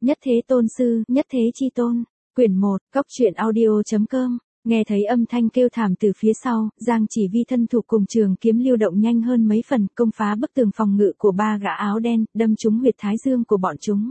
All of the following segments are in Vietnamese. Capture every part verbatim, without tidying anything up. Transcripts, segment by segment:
Nhất thế tôn sư, nhất thế chi tôn. Quyển một, Cốc truyện audio.com. Nghe thấy âm thanh kêu thảm từ phía sau, Giang Chỉ Vi thân thủ cùng trường kiếm lưu động nhanh hơn mấy phần, công phá bức tường phòng ngự của ba gã áo đen, đâm trúng huyệt thái dương của bọn chúng.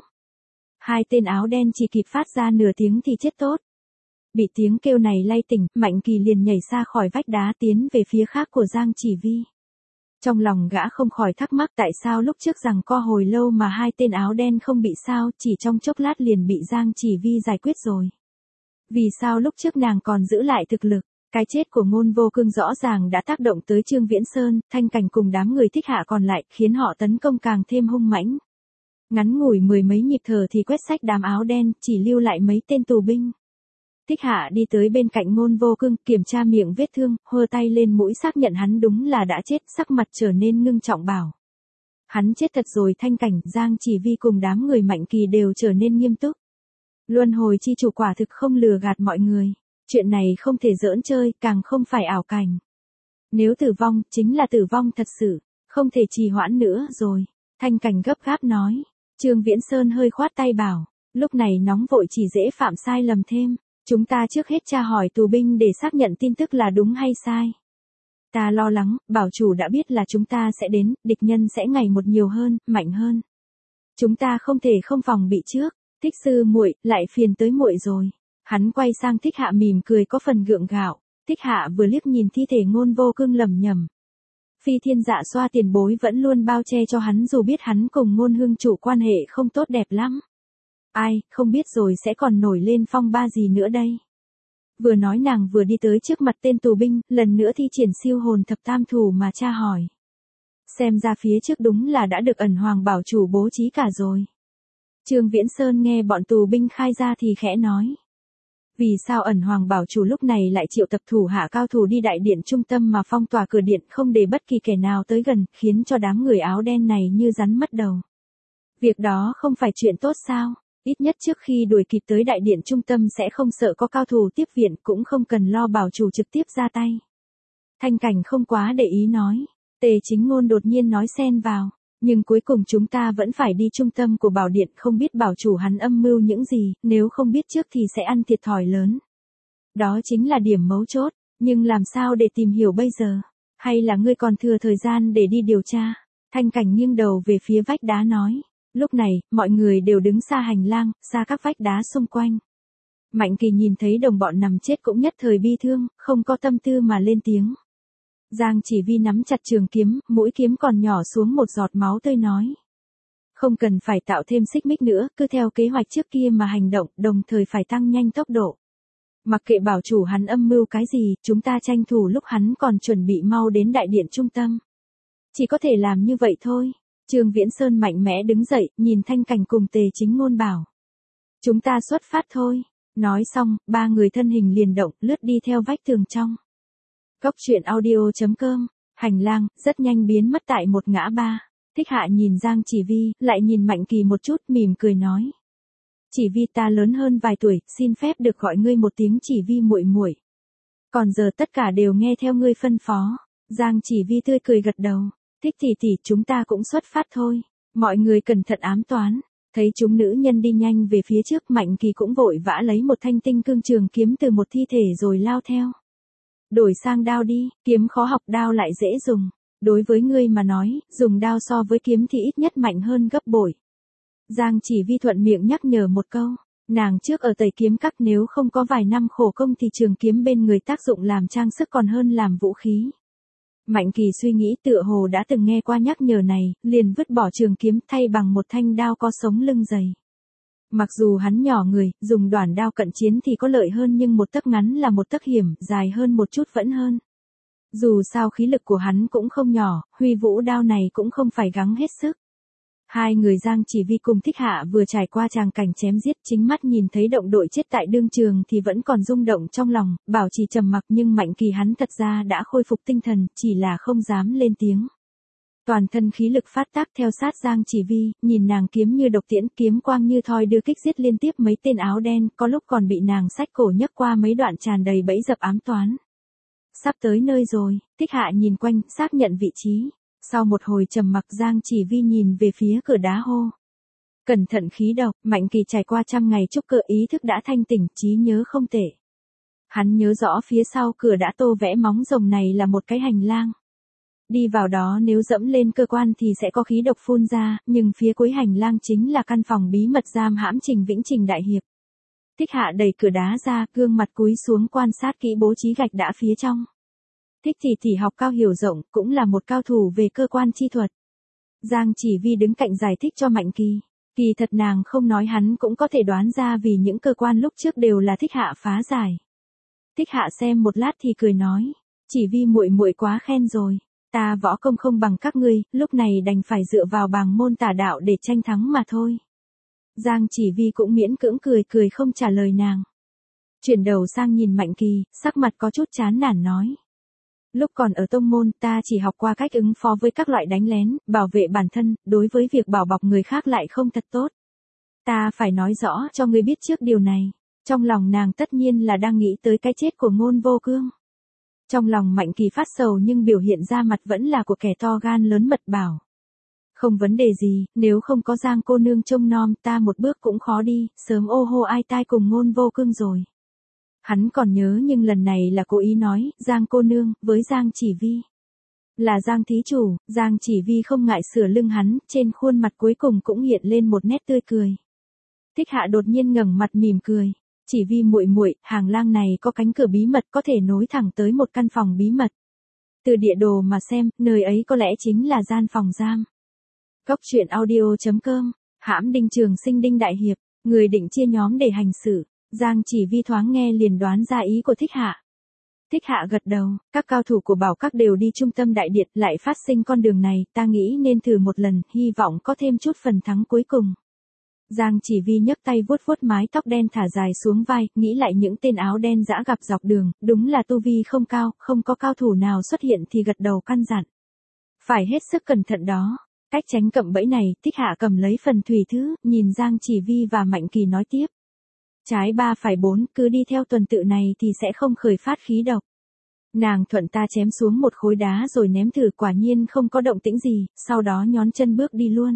Hai tên áo đen chỉ kịp phát ra nửa tiếng thì chết tốt. Bị tiếng kêu này lay tỉnh, Mạnh Kỳ liền nhảy ra khỏi vách đá tiến về phía khác của Giang Chỉ Vi. Trong lòng gã không khỏi thắc mắc tại sao lúc trước rằng co hồi lâu mà hai tên áo đen không bị sao, chỉ trong chốc lát liền bị Giang Chỉ Vi giải quyết rồi. Vì sao lúc trước nàng còn giữ lại thực lực, cái chết của Ngôn Vô Cương rõ ràng đã tác động tới Trương Viễn Sơn, Thanh Cảnh cùng đám người Thích Hạ còn lại, khiến họ tấn công càng thêm hung mãnh. Ngắn ngủi mười mấy nhịp thở thì quét sạch đám áo đen, chỉ lưu lại mấy tên tù binh. Thích Hạ đi tới bên cạnh Ngôn Vô Cương, kiểm tra miệng vết thương, hơ tay lên mũi xác nhận hắn đúng là đã chết, sắc mặt trở nên ngưng trọng bảo. Hắn chết thật rồi. Thanh Cảnh, Giang Chỉ Vi cùng đám người Mạnh Kỳ đều trở nên nghiêm túc. Luân hồi chi chủ quả thực không lừa gạt mọi người. Chuyện này không thể giỡn chơi, càng không phải ảo cảnh. Nếu tử vong, chính là tử vong thật sự, không thể trì hoãn nữa rồi. Thanh Cảnh gấp gáp nói. Trương Viễn Sơn hơi khoát tay bảo, lúc này nóng vội chỉ dễ phạm sai lầm thêm. Chúng ta trước hết tra hỏi tù binh để xác nhận tin tức là đúng hay sai. Ta lo lắng, bảo chủ đã biết là chúng ta sẽ đến, địch nhân sẽ ngày một nhiều hơn, mạnh hơn. Chúng ta không thể không phòng bị trước. Thích sư muội, lại phiền tới muội rồi. Hắn quay sang Thích Hạ mỉm cười có phần gượng gạo. Thích Hạ vừa liếc nhìn thi thể Ngôn Vô Cương lẩm nhẩm. Phi Thiên Dạ Xoa tiền bối vẫn luôn bao che cho hắn dù biết hắn cùng Ngôn Hương chủ quan hệ không tốt đẹp lắm. Ai, không biết rồi sẽ còn nổi lên phong ba gì nữa đây. Vừa nói nàng vừa đi tới trước mặt tên tù binh, lần nữa thi triển siêu hồn thập tam thủ mà tra hỏi. Xem ra phía trước đúng là đã được ẩn hoàng bảo chủ bố trí cả rồi. Trương Viễn Sơn nghe bọn tù binh khai ra thì khẽ nói. Vì sao ẩn hoàng bảo chủ lúc này lại triệu tập thủ hạ cao thủ đi đại điện trung tâm mà phong tỏa cửa điện không để bất kỳ kẻ nào tới gần, khiến cho đám người áo đen này như rắn mất đầu. Việc đó không phải chuyện tốt sao? Ít nhất trước khi đuổi kịp tới đại điện trung tâm sẽ không sợ có cao thủ tiếp viện, cũng không cần lo bảo chủ trực tiếp ra tay. Thanh Cảnh không quá để ý nói. Tề Chính Ngôn đột nhiên nói xen vào. Nhưng cuối cùng chúng ta vẫn phải đi trung tâm của bảo điện, không biết bảo chủ hắn âm mưu những gì, nếu không biết trước thì sẽ ăn thiệt thòi lớn. Đó chính là điểm mấu chốt, nhưng làm sao để tìm hiểu bây giờ? Hay là ngươi còn thừa thời gian để đi điều tra? Thanh Cảnh nghiêng đầu về phía vách đá nói. Lúc này, mọi người đều đứng xa hành lang, xa các vách đá xung quanh. Mạnh Kỳ nhìn thấy đồng bọn nằm chết cũng nhất thời bi thương, không có tâm tư mà lên tiếng. Giang Chỉ Vi nắm chặt trường kiếm, mũi kiếm còn nhỏ xuống một giọt máu tươi nói. Không cần phải tạo thêm xích mích nữa, cứ theo kế hoạch trước kia mà hành động, đồng thời phải tăng nhanh tốc độ. Mặc kệ bảo chủ hắn âm mưu cái gì, chúng ta tranh thủ lúc hắn còn chuẩn bị mau đến đại điện trung tâm. Chỉ có thể làm như vậy thôi. Trương Viễn Sơn mạnh mẽ đứng dậy, nhìn Thanh Cảnh cùng Tề Chính Ngôn bảo. Chúng ta xuất phát thôi. Nói xong, ba người thân hình liền động, lướt đi theo vách tường trong. Cốc truyện audio.com. Hành lang, rất nhanh biến mất tại một ngã ba. Thích Hạ nhìn Giang Chỉ Vi, lại nhìn Mạnh Kỳ một chút, mỉm cười nói. Chỉ Vi, ta lớn hơn vài tuổi, xin phép được gọi ngươi một tiếng Chỉ Vi muội muội. Còn giờ tất cả đều nghe theo ngươi phân phó. Giang Chỉ Vi tươi cười gật đầu. Thích tỷ tỷ, chúng ta cũng xuất phát thôi. Mọi người cẩn thận ám toán. Thấy chúng nữ nhân đi nhanh về phía trước, Mạnh Kỳ cũng vội vã lấy một thanh tinh cương trường kiếm từ một thi thể rồi lao theo. Đổi sang đao đi, kiếm khó học đao lại dễ dùng. Đối với ngươi mà nói, dùng đao so với kiếm thì ít nhất mạnh hơn gấp bội. Giang Chỉ Vi thuận miệng nhắc nhở một câu. Nàng trước ở Tây Kiếm Các nếu không có vài năm khổ công thì trường kiếm bên người tác dụng làm trang sức còn hơn làm vũ khí. Mạnh Kỳ suy nghĩ tựa hồ đã từng nghe qua nhắc nhở này, liền vứt bỏ trường kiếm thay bằng một thanh đao có sống lưng dày. Mặc dù hắn nhỏ người, dùng đoản đao cận chiến thì có lợi hơn nhưng một tấc ngắn là một tấc hiểm, dài hơn một chút vẫn hơn. Dù sao khí lực của hắn cũng không nhỏ, huy vũ đao này cũng không phải gắng hết sức. Hai người Giang Chỉ Vi cùng Thích Hạ vừa trải qua tràng cảnh chém giết, chính mắt nhìn thấy động đội chết tại đương trường thì vẫn còn rung động trong lòng, bảo trì trầm mặc nhưng Mạnh Kỳ hắn thật ra đã khôi phục tinh thần, chỉ là không dám lên tiếng. Toàn thân khí lực phát tác theo sát Giang Chỉ Vi, nhìn nàng kiếm như độc tiễn, kiếm quang như thoi đưa kích giết liên tiếp mấy tên áo đen, có lúc còn bị nàng xách cổ nhấc qua mấy đoạn tràn đầy bẫy dập ám toán. Sắp tới nơi rồi. Thích Hạ nhìn quanh, xác nhận vị trí. Sau một hồi trầm mặc, Giang Chỉ Vi nhìn về phía cửa đá hô. Cẩn thận khí độc, Mạnh Kỳ trải qua trăm ngày trúc cơ ý thức đã thanh tỉnh, trí nhớ không tệ. Hắn nhớ rõ phía sau cửa đã tô vẽ móng rồng này là một cái hành lang. Đi vào đó nếu dẫm lên cơ quan thì sẽ có khí độc phun ra, nhưng phía cuối hành lang chính là căn phòng bí mật giam hãm Trình Vĩnh Trình đại hiệp. Thích Hạ đẩy cửa đá ra, gương mặt cúi xuống quan sát kỹ bố trí gạch đã phía trong. Thích thì thì học cao hiểu rộng, cũng là một cao thủ về cơ quan chi thuật. Giang Chỉ Vi đứng cạnh giải thích cho Mạnh Kỳ. Kỳ thật nàng không nói hắn cũng có thể đoán ra vì những cơ quan lúc trước đều là Thích Hạ phá giải. Thích Hạ xem một lát thì cười nói, Chỉ Vi muội muội quá khen rồi, ta võ công không bằng các ngươi, lúc này đành phải dựa vào bàng môn tà đạo để tranh thắng mà thôi. Giang Chỉ Vi cũng miễn cưỡng cười cười không trả lời nàng. Chuyển đầu sang nhìn Mạnh Kỳ, sắc mặt có chút chán nản nói. Lúc còn ở tông môn ta chỉ học qua cách ứng phó với các loại đánh lén, bảo vệ bản thân, đối với việc bảo bọc người khác lại không thật tốt. Ta phải nói rõ cho ngươi biết trước điều này. Trong lòng nàng tất nhiên là đang nghĩ tới cái chết của Ngôn Vô Cương. Trong lòng Mạnh Kỳ phát sầu nhưng biểu hiện ra mặt vẫn là của kẻ to gan lớn mật bảo. Không vấn đề gì, nếu không có Giang cô nương trông nom ta một bước cũng khó đi, sớm ô hô ai tai cùng Ngôn Vô Cương rồi. Hắn còn nhớ nhưng lần này là cố ý nói, Giang cô nương, với Giang Chỉ Vi. Là Giang thí chủ, Giang Chỉ Vi không ngại sửa lưng hắn, trên khuôn mặt cuối cùng cũng hiện lên một nét tươi cười. Thích Hạ đột nhiên ngẩng mặt mỉm cười. Chỉ Vi muội muội, hàng lang này có cánh cửa bí mật có thể nối thẳng tới một căn phòng bí mật. Từ địa đồ mà xem, nơi ấy có lẽ chính là gian phòng giam. Góc truyện audio chấm com, hãm Đinh Trường Sinh Đinh đại hiệp, người định chia nhóm để hành xử. Giang Chỉ Vi thoáng nghe liền đoán ra ý của Thích Hạ. Thích Hạ gật đầu, các cao thủ của Bảo Các đều đi trung tâm đại điện, lại phát sinh con đường này, ta nghĩ nên thử một lần, hy vọng có thêm chút phần thắng cuối cùng. Giang Chỉ Vi nhấc tay vuốt vuốt mái tóc đen thả dài xuống vai, nghĩ lại những tên áo đen dã gặp dọc đường, đúng là tu vi không cao, không có cao thủ nào xuất hiện thì gật đầu căn dặn. Phải hết sức cẩn thận đó. Cách tránh cạm bẫy này, Thích Hạ cầm lấy phần thủy thứ, nhìn Giang Chỉ Vi và Mạnh Kỳ nói tiếp. Trái ba phải bốn, cứ đi theo tuần tự này thì sẽ không khởi phát khí độc. Nàng thuận ta chém xuống một khối đá rồi ném thử, quả nhiên không có động tĩnh gì, sau đó nhón chân bước đi luôn.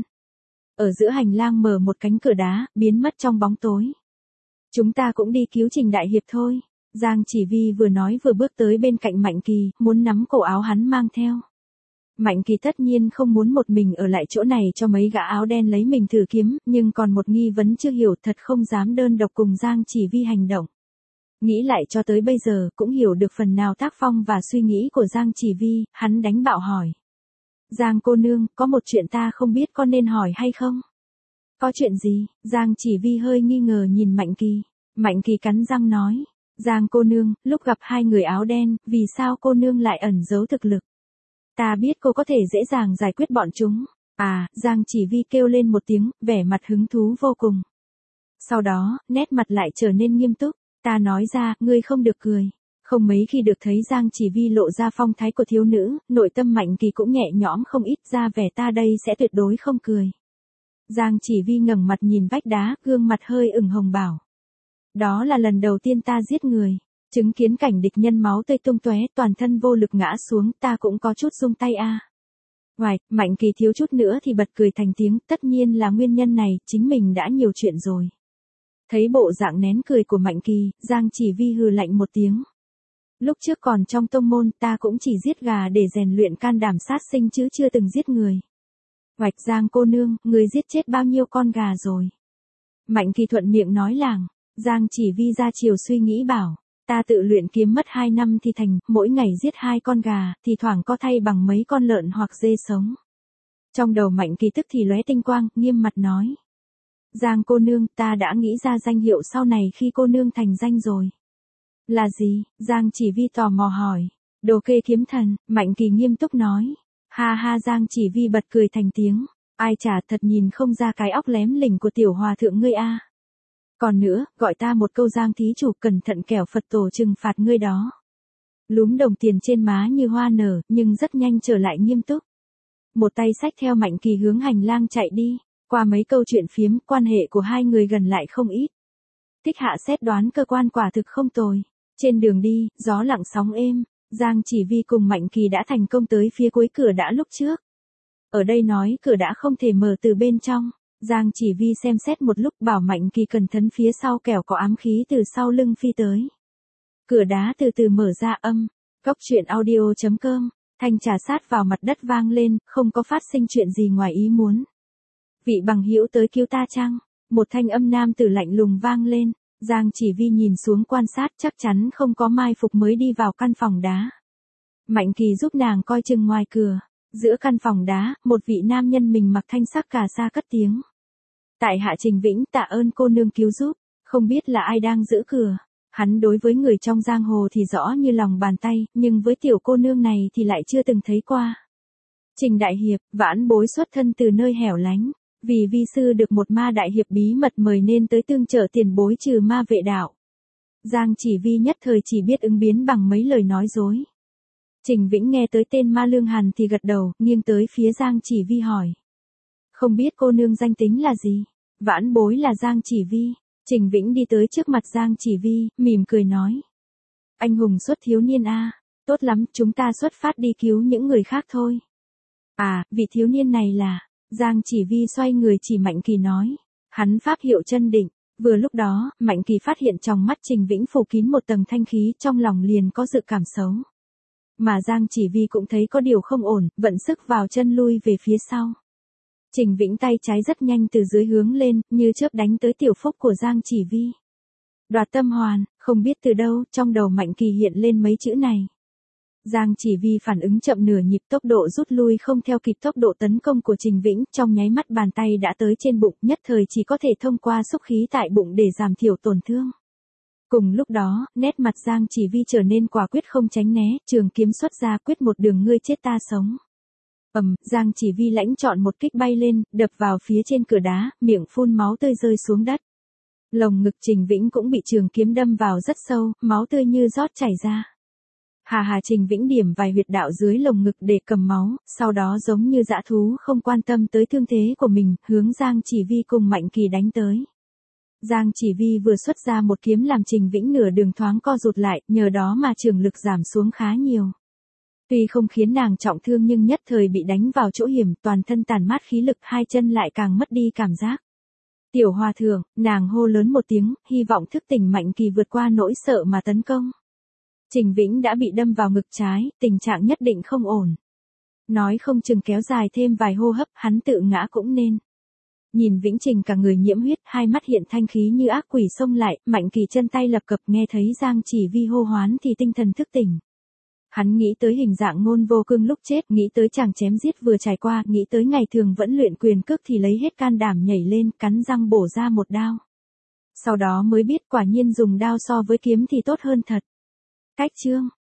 Ở giữa hành lang mở một cánh cửa đá, biến mất trong bóng tối. Chúng ta cũng đi cứu Trình đại hiệp thôi. Giang Chỉ Vi vừa nói vừa bước tới bên cạnh Mạnh Kỳ, muốn nắm cổ áo hắn mang theo. Mạnh Kỳ tất nhiên không muốn một mình ở lại chỗ này cho mấy gã áo đen lấy mình thử kiếm, nhưng còn một nghi vấn chưa hiểu, thật không dám đơn độc cùng Giang Chỉ Vi hành động. Nghĩ lại cho tới bây giờ cũng hiểu được phần nào tác phong và suy nghĩ của Giang Chỉ Vi, hắn đánh bạo hỏi. Giang cô nương, có một chuyện ta không biết có nên hỏi hay không? Có chuyện gì? Giang Chỉ Vi hơi nghi ngờ nhìn Mạnh Kỳ. Mạnh Kỳ cắn răng nói. Giang cô nương, lúc gặp hai người áo đen, vì sao cô nương lại ẩn giấu thực lực? Ta biết cô có thể dễ dàng giải quyết bọn chúng. À, Giang Chỉ Vi kêu lên một tiếng, vẻ mặt hứng thú vô cùng. Sau đó, nét mặt lại trở nên nghiêm túc. Ta nói ra, ngươi không được cười. Không mấy khi được thấy Giang Chỉ Vi lộ ra phong thái của thiếu nữ, nội tâm Mạnh Kỳ cũng nhẹ nhõm không ít, ra vẻ ta đây sẽ tuyệt đối không cười. Giang Chỉ Vi ngẩng mặt nhìn vách đá, gương mặt hơi ửng hồng bảo. Đó là lần đầu tiên ta giết người. Chứng kiến cảnh địch nhân máu tươi tung tóe, toàn thân vô lực ngã xuống, ta cũng có chút rung tay a. À. Ngoài, Mạnh Kỳ thiếu chút nữa thì bật cười thành tiếng, tất nhiên là nguyên nhân này, chính mình đã nhiều chuyện rồi. Thấy bộ dạng nén cười của Mạnh Kỳ, Giang Chỉ Vi hừ lạnh một tiếng. Lúc trước còn trong tông môn, ta cũng chỉ giết gà để rèn luyện can đảm sát sinh chứ chưa từng giết người. Hoạch Giang cô nương, người giết chết bao nhiêu con gà rồi? Mạnh Kỳ thuận miệng nói làng. Giang Chỉ Vi ra chiều suy nghĩ bảo. Ta tự luyện kiếm mất hai năm thì thành, mỗi ngày giết hai con gà, thì thoảng có thay bằng mấy con lợn hoặc dê sống. Trong đầu Mạnh Kỳ tức thì lóe tinh quang, nghiêm mặt nói. Giang cô nương, ta đã nghĩ ra danh hiệu sau này khi cô nương thành danh rồi. Là gì? Giang Chỉ Vi tò mò hỏi. Đồ kê kiếm thần, Mạnh Kỳ nghiêm túc nói. Ha ha, Giang Chỉ Vi bật cười thành tiếng. Ai chả, thật nhìn không ra cái óc lém lỉnh của tiểu hòa thượng ngươi a. Còn nữa, gọi ta một câu Giang thí chủ, cẩn thận kẻo Phật tổ trừng phạt ngươi đó. Lúm đồng tiền trên má như hoa nở, nhưng rất nhanh trở lại nghiêm túc. Một tay xách theo Mạnh Kỳ hướng hành lang chạy đi. Qua mấy câu chuyện phiếm, quan hệ của hai người gần lại không ít. Thích Hạ xét đoán cơ quan quả thực không tồi. Trên đường đi, gió lặng sóng êm, Giang Chỉ Vi cùng Mạnh Kỳ đã thành công tới phía cuối cửa đã lúc trước. Ở đây nói cửa đã không thể mở từ bên trong. Giang Chỉ Vi xem xét một lúc bảo Mạnh Kỳ cẩn thận phía sau kẻo có ám khí từ sau lưng phi tới. Cửa đá từ từ mở ra âm. Cốc truyện audio chấm com. Thanh trà sát vào mặt đất vang lên, không có phát sinh chuyện gì ngoài ý muốn. Vị bằng hữu tới cứu ta chăng? Một thanh âm nam tử lạnh lùng vang lên. Giang Chỉ Vi nhìn xuống quan sát chắc chắn không có mai phục mới đi vào căn phòng đá. Mạnh Kỳ giúp nàng coi chừng ngoài cửa. Giữa căn phòng đá, một vị nam nhân mình mặc thanh sắc cà sa cất tiếng. Tại hạ Trình Vĩnh tạ ơn cô nương cứu giúp, không biết là ai đang giữ cửa. Hắn đối với người trong giang hồ thì rõ như lòng bàn tay, nhưng với tiểu cô nương này thì lại chưa từng thấy qua. Trình đại hiệp, vãn bối xuất thân từ nơi hẻo lánh, vì vi sư được một ma đại hiệp bí mật mời nên tới tương trợ tiền bối trừ ma vệ đạo. Giang Chỉ Vi nhất thời chỉ biết ứng biến bằng mấy lời nói dối. Trình Vĩnh nghe tới tên Ma Lương Hàn thì gật đầu, nghiêng tới phía Giang Chỉ Vi hỏi. Không biết cô nương danh tính là gì? Vãn bối là Giang Chỉ Vi. Trình Vĩnh đi tới trước mặt Giang Chỉ Vi, mỉm cười nói. Anh hùng xuất thiếu niên a, tốt lắm, chúng ta xuất phát đi cứu những người khác thôi. À, vị thiếu niên này là... Giang Chỉ Vi xoay người chỉ Mạnh Kỳ nói. Hắn pháp hiệu chân định. Vừa lúc đó, Mạnh Kỳ phát hiện trong mắt Trình Vĩnh phủ kín một tầng thanh khí, trong lòng liền có dự cảm xấu. Mà Giang Chỉ Vi cũng thấy có điều không ổn, vận sức vào chân lui về phía sau. Trình Vĩnh tay trái rất nhanh từ dưới hướng lên, như chớp đánh tới tiểu phúc của Giang Chỉ Vi. Đoạt tâm hoàn, không biết từ đâu, trong đầu Mạnh Kỳ hiện lên mấy chữ này. Giang Chỉ Vi phản ứng chậm nửa nhịp, tốc độ rút lui không theo kịp tốc độ tấn công của Trình Vĩnh, trong nháy mắt bàn tay đã tới trên bụng, nhất thời chỉ có thể thông qua xúc khí tại bụng để giảm thiểu tổn thương. Cùng lúc đó, nét mặt Giang Chỉ Vi trở nên quả quyết không tránh né, trường kiếm xuất ra quyết một đường ngươi chết ta sống. Ầm, Giang Chỉ Vi lãnh chọn một kích bay lên, đập vào phía trên cửa đá, miệng phun máu tươi rơi xuống đất. Lồng ngực Trình Vĩnh cũng bị trường kiếm đâm vào rất sâu, máu tươi như rót chảy ra. Hà hà Trình Vĩnh điểm vài huyệt đạo dưới lồng ngực để cầm máu, sau đó giống như dã thú không quan tâm tới thương thế của mình, hướng Giang Chỉ Vi cùng Mạnh Kỳ đánh tới. Giang Chỉ Vi vừa xuất ra một kiếm làm Trình Vĩnh nửa đường thoáng co rụt lại, nhờ đó mà trường lực giảm xuống khá nhiều. Tuy không khiến nàng trọng thương nhưng nhất thời bị đánh vào chỗ hiểm, toàn thân tàn mát khí lực, hai chân lại càng mất đi cảm giác. Tiểu hòa thượng, nàng hô lớn một tiếng, hy vọng thức tỉnh Mạnh Kỳ vượt qua nỗi sợ mà tấn công. Trình Vĩnh đã bị đâm vào ngực trái, tình trạng nhất định không ổn. Nói không chừng kéo dài thêm vài hô hấp, hắn tự ngã cũng nên. Nhìn Vĩnh Trình cả người nhiễm huyết, hai mắt hiện thanh khí như ác quỷ xông lại, Mạnh Kỳ chân tay lập cập, nghe thấy Giang Chỉ Vi hô hoán thì tinh thần thức tỉnh. Hắn nghĩ tới hình dạng Ngôn Vô Cương lúc chết, nghĩ tới chàng chém giết vừa trải qua, nghĩ tới ngày thường vẫn luyện quyền cước thì lấy hết can đảm nhảy lên, cắn răng bổ ra một đao. Sau đó mới biết quả nhiên dùng đao so với kiếm thì tốt hơn thật. Cách chương